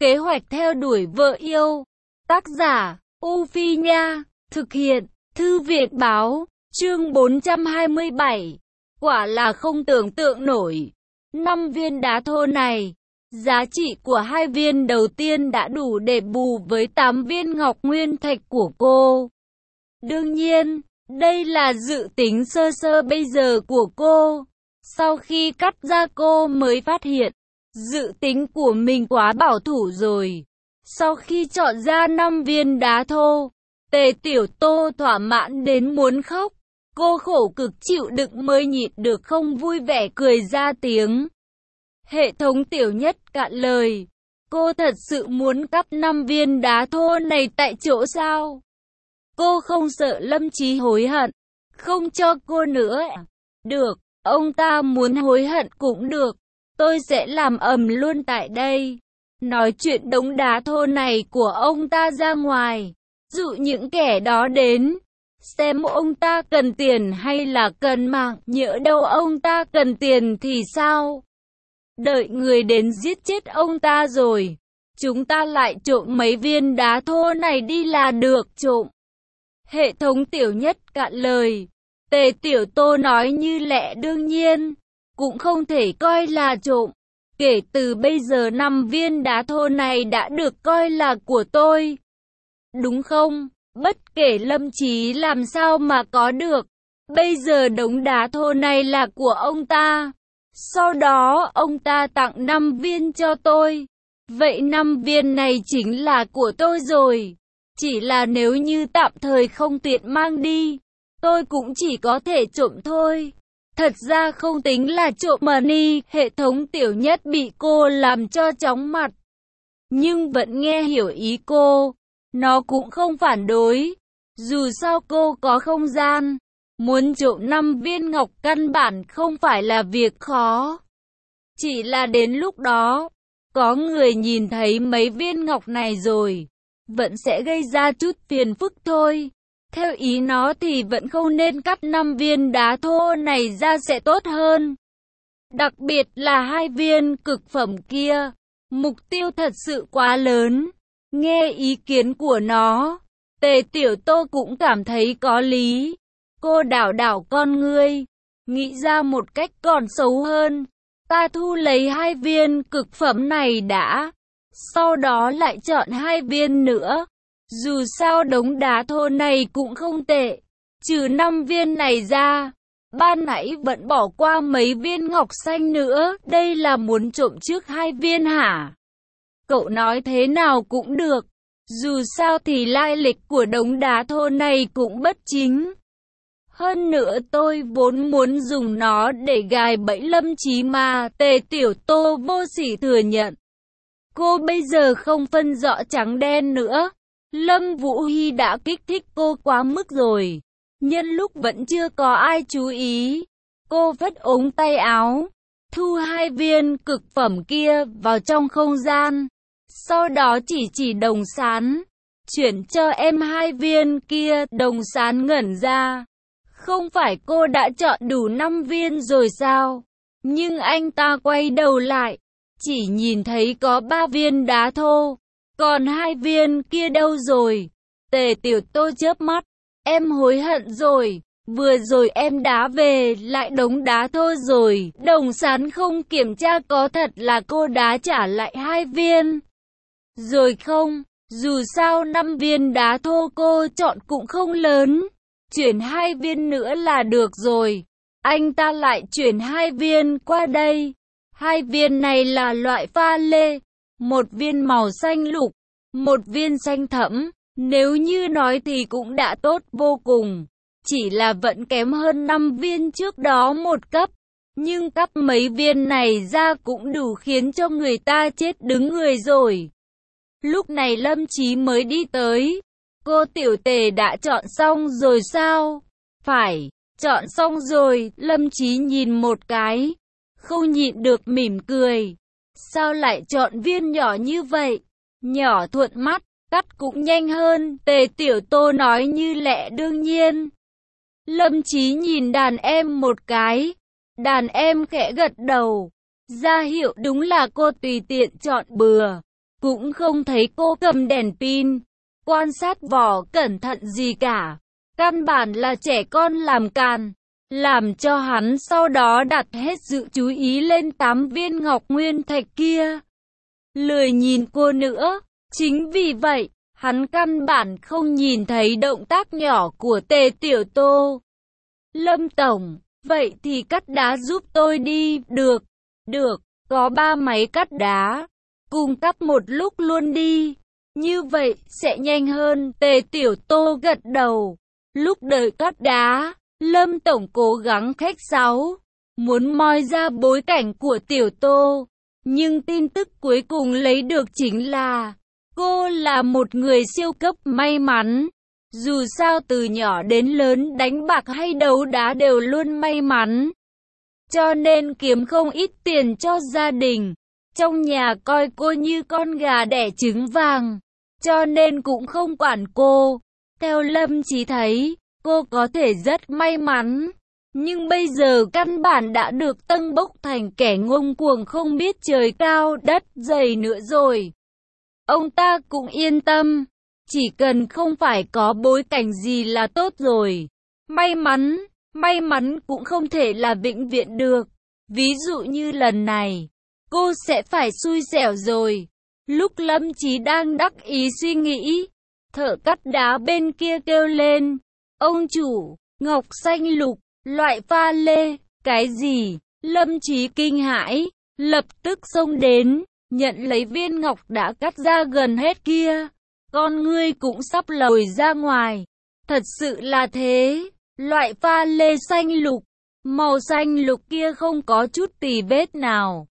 Kế hoạch theo đuổi vợ yêu. Tác giả, U Phi Nha. Thực hiện, Thư viện Báo. Chương 427. Quả là không tưởng tượng nổi. 5 viên đá thô này, giá trị của 2 viên đầu tiên đã đủ để bù với 8 viên ngọc nguyên thạch của cô. Đương nhiên, đây là dự tính sơ sơ bây giờ của cô. Sau khi cắt ra cô mới phát hiện, dự tính của mình quá bảo thủ rồi. Sau khi chọn ra 5 viên đá thô, Tề Tiểu Tô thỏa mãn đến muốn khóc. Cô khổ cực chịu đựng mới nhịn được không vui vẻ cười ra tiếng. Hệ thống Tiểu Nhất cạn lời. Cô thật sự muốn cắp 5 viên đá thô này tại chỗ sao? Cô không sợ Lâm Chí hối hận, không cho cô nữa. Được, ông ta muốn hối hận cũng được. Tôi sẽ làm ầm luôn tại đây. Nói chuyện đống đá thô này của ông ta ra ngoài. Dụ những kẻ đó đến. Xem ông ta cần tiền hay là cần mạng. Nhỡ đâu ông ta cần tiền thì sao? Đợi người đến giết chết ông ta rồi. Chúng ta lại trộm mấy viên đá thô này đi là được. Trộm. Hệ thống Tiểu Nhất cạn lời. Tề Tiểu Tô nói như lẽ đương nhiên. Cũng không thể coi là trộm. Kể từ bây giờ 5 viên đá thô này đã được coi là của tôi. Đúng không? Bất kể Lâm Chí làm sao mà có được. Bây giờ đống đá thô này là của ông ta. Sau đó ông ta tặng 5 viên cho tôi. Vậy 5 viên này chính là của tôi rồi. Chỉ là nếu như tạm thời không tiện mang đi, tôi cũng chỉ có thể trộm thôi. Thật ra không tính là trộm money. Hệ thống Tiểu Nhất bị cô làm cho chóng mặt. Nhưng vẫn nghe hiểu ý cô. Nó cũng không phản đối. Dù sao cô có không gian. Muốn trộm 5 viên ngọc căn bản không phải là việc khó. Chỉ là đến lúc đó, có người nhìn thấy mấy viên ngọc này rồi, vẫn sẽ gây ra chút phiền phức thôi. Theo ý nó thì vẫn không nên cắt 5 viên đá thô này ra sẽ tốt hơn. Đặc biệt là 2 viên cực phẩm kia. Mục tiêu thật sự quá lớn. Nghe ý kiến của nó, Tề Tiểu Tô cũng cảm thấy có lý. Cô đảo đảo con ngươi, nghĩ ra một cách còn xấu hơn. Ta thu lấy 2 viên cực phẩm này đã, sau đó lại chọn 2 viên nữa. Dù sao đống đá thô này cũng không tệ. Trừ 5 viên này ra, ban nãy vẫn bỏ qua mấy viên ngọc xanh nữa. Đây là muốn trộm trước 2 viên hả? Cậu nói thế nào cũng được. Dù sao thì lai lịch của đống đá thô này cũng bất chính. Hơn nữa tôi vốn muốn dùng nó để gài bẫy Lâm Chí mà. Tề Tiểu Tô vô sỉ thừa nhận. Cô bây giờ không phân rõ trắng đen nữa. Lâm Vũ Hy đã kích thích cô quá mức rồi. Nhân lúc vẫn chưa có ai chú ý, cô vất ống tay áo, thu 2 viên cực phẩm kia vào trong không gian. Sau đó chỉ Đồng Sán, chuyển cho em 2 viên kia. Đồng Sán ngẩn ra. Không phải cô đã chọn đủ 5 viên rồi sao? Nhưng anh ta quay đầu lại, chỉ nhìn thấy có 3 viên đá thô. Còn 2 viên kia đâu rồi? Tề Tiểu Tô chớp mắt. Em hối hận rồi. Vừa rồi em đá về lại đống đá thô rồi. Đồng Sán không kiểm tra có thật là cô đá trả lại 2 viên rồi không? Dù sao 5 viên đá thô cô chọn cũng không lớn. Chuyển 2 viên nữa là được rồi. Anh ta lại chuyển 2 viên qua đây. 2 viên này là loại pha lê. 1 viên màu xanh lục, 1 viên xanh thẫm. Nếu như nói thì cũng đã tốt vô cùng. Chỉ là vẫn kém hơn 5 viên trước đó 1 cấp. Nhưng cắp mấy viên này ra cũng đủ khiến cho người ta chết đứng người rồi. Lúc này Lâm Chí mới đi tới. Cô Tiểu Tề đã chọn xong rồi sao? Phải, chọn xong rồi. Lâm Chí nhìn một cái, không nhịn được mỉm cười. Sao lại chọn viên nhỏ như vậy? Nhỏ thuận mắt, cắt cũng nhanh hơn. Tề Tiểu Tô nói như lẽ đương nhiên. Lâm Chí nhìn đàn em một cái. Đàn em khẽ gật đầu, ra hiệu đúng là cô tùy tiện chọn bừa. cũng không thấy cô cầm đèn pin, quan sát vỏ cẩn thận gì cả. Căn bản là trẻ con làm càn, làm cho hắn sau đó đặt hết sự chú ý lên 8 viên ngọc nguyên thạch kia. Lười nhìn cô nữa, chính vì vậy, hắn căn bản không nhìn thấy động tác nhỏ của Tề Tiểu Tô. Lâm Tổng, vậy thì cắt đá giúp tôi đi, được, có 3 máy cắt đá, cùng cắt một lúc luôn đi, như vậy sẽ nhanh hơn. Tề Tiểu Tô gật đầu, lúc đợi cắt đá, Lâm Tổng cố gắng khách sáo, muốn moi ra bối cảnh của Tiểu Tô, nhưng tin tức cuối cùng lấy được chính là cô là một người siêu cấp may mắn. Dù sao từ nhỏ đến lớn đánh bạc hay đấu đá đều luôn may mắn, cho nên kiếm không ít tiền cho gia đình. Trong nhà coi cô như con gà đẻ trứng vàng, cho nên cũng không quản cô. Theo Lâm Chí thấy, cô có thể rất may mắn, nhưng bây giờ căn bản đã được tâng bốc thành kẻ ngông cuồng không biết trời cao đất dày nữa rồi. Ông ta cũng yên tâm, chỉ cần không phải có bối cảnh gì là tốt rồi. May mắn cũng không thể là vĩnh viễn được. Ví dụ như lần này, cô sẽ phải xui xẻo rồi. Lúc Lâm Chí đang đắc ý suy nghĩ, thợ cắt đá bên kia kêu lên, ông chủ, ngọc xanh lục, loại pha lê, cái gì? Lâm Chí kinh hãi, lập tức xông đến, nhận lấy viên ngọc đã cắt ra gần hết kia. Con ngươi cũng sắp lồi ra ngoài. Thật sự là thế, loại pha lê xanh lục, màu xanh lục kia không có chút tì vết nào.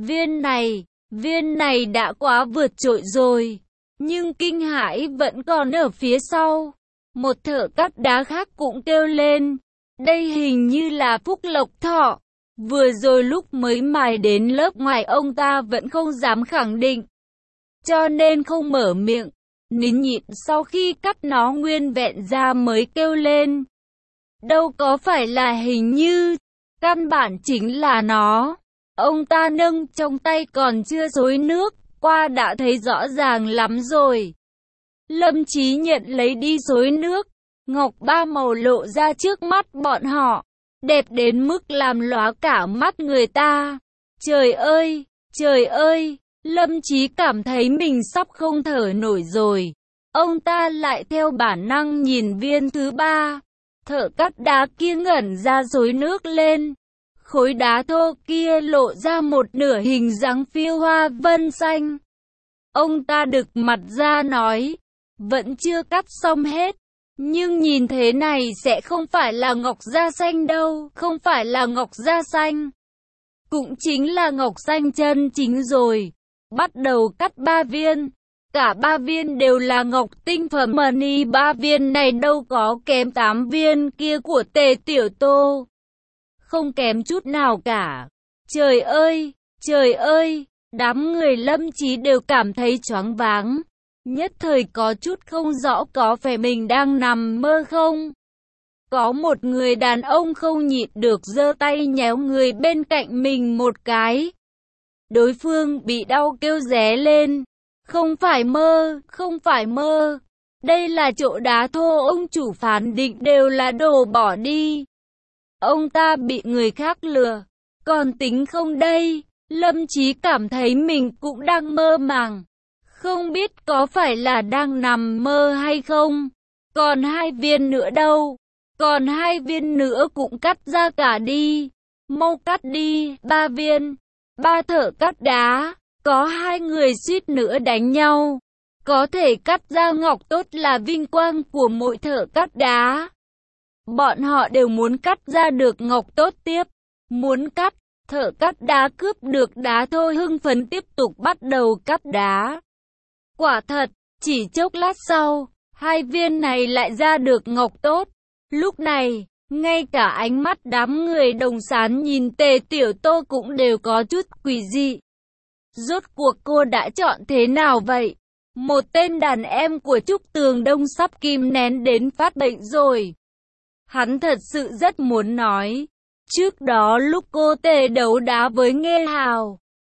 Viên này đã quá vượt trội rồi, nhưng kinh hãi vẫn còn ở phía sau. Một thợ cắt đá khác cũng kêu lên, đây hình như là Phúc Lộc Thọ. Vừa rồi lúc mới mài đến lớp ngoài ông ta vẫn không dám khẳng định, cho nên không mở miệng, nín nhịn sau khi cắt nó nguyên vẹn ra mới kêu lên. Đâu có phải là hình như, căn bản chính là nó. Ông ta nâng trong tay còn chưa xối nước, qua đã thấy rõ ràng lắm rồi. Lâm Chí nhận lấy đi xối nước, ngọc ba màu lộ ra trước mắt bọn họ, đẹp đến mức làm lóa cả mắt người ta. Trời ơi, Lâm Chí cảm thấy mình sắp không thở nổi rồi. Ông ta lại theo bản năng nhìn viên thứ 3. Thợ cắt đá kia ngẩn ra xối nước lên. Khối đá thô kia lộ ra một nửa hình dáng phiêu hoa vân xanh. Ông ta đực mặt ra nói, vẫn chưa cắt xong hết. Nhưng nhìn thế này sẽ không phải là ngọc da xanh đâu, không phải là ngọc da xanh. Cũng chính là ngọc xanh chân chính rồi. Bắt đầu cắt 3 viên. Cả 3 viên đều là ngọc tinh phẩm mani, 3 viên này đâu có kém 8 viên kia của Tề Tiểu Tô. Không kém chút nào cả. Trời ơi, đám người Lâm Chí đều cảm thấy choáng váng. Nhất thời có chút không rõ có phải mình đang nằm mơ không. Có một người đàn ông không nhịn được giơ tay nhéo người bên cạnh mình một cái. Đối phương bị đau kêu ré lên. Không phải mơ. Đây là chỗ đá thô ông chủ phán định đều là đồ bỏ đi. Ông ta bị người khác lừa. Còn tính không đây? Lâm Chí cảm thấy mình cũng đang mơ màng. Không biết có phải là đang nằm mơ hay không? Còn 2 viên nữa đâu? Còn 2 viên nữa cũng cắt ra cả đi. Mau cắt đi, 3 viên. 3 thợ cắt đá. Có 2 người suýt nữa đánh nhau. Có thể cắt ra ngọc tốt là vinh quang của mỗi thợ cắt đá. Bọn họ đều muốn cắt ra được ngọc tốt tiếp. Muốn cắt, thợ cắt đá cướp được đá thôi hưng phấn tiếp tục bắt đầu cắt đá. Quả thật, chỉ chốc lát sau, 2 viên này lại ra được ngọc tốt. Lúc này, ngay cả ánh mắt đám người Đồng Sán nhìn Tề Tiểu Tô cũng đều có chút quỷ dị. Rốt cuộc cô đã chọn thế nào vậy? Một tên đàn em của Trúc Tường Đông sắp kìm nén đến phát bệnh rồi. Hắn thật sự rất muốn nói. Trước đó lúc cô Tề đấu đá với Nghê Hào,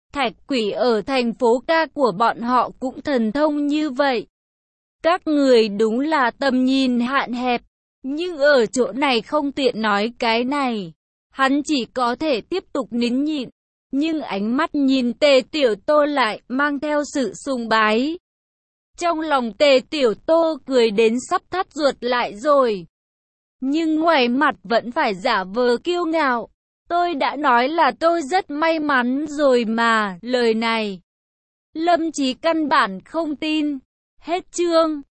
Thạch quỷ ở thành phố ca của bọn họ cũng thần thông như vậy. Các người đúng là tầm nhìn hạn hẹp, nhưng ở chỗ này không tiện nói cái này. Hắn chỉ có thể tiếp tục nín nhịn, nhưng ánh mắt nhìn Tề Tiểu Tô lại mang theo sự sùng bái. Trong lòng Tề Tiểu Tô cười đến sắp thắt ruột lại rồi. Nhưng ngoài mặt vẫn phải giả vờ kiêu ngạo. Tôi đã nói là tôi rất may mắn rồi mà, lời này Lâm Chí căn bản không tin. Hết chương.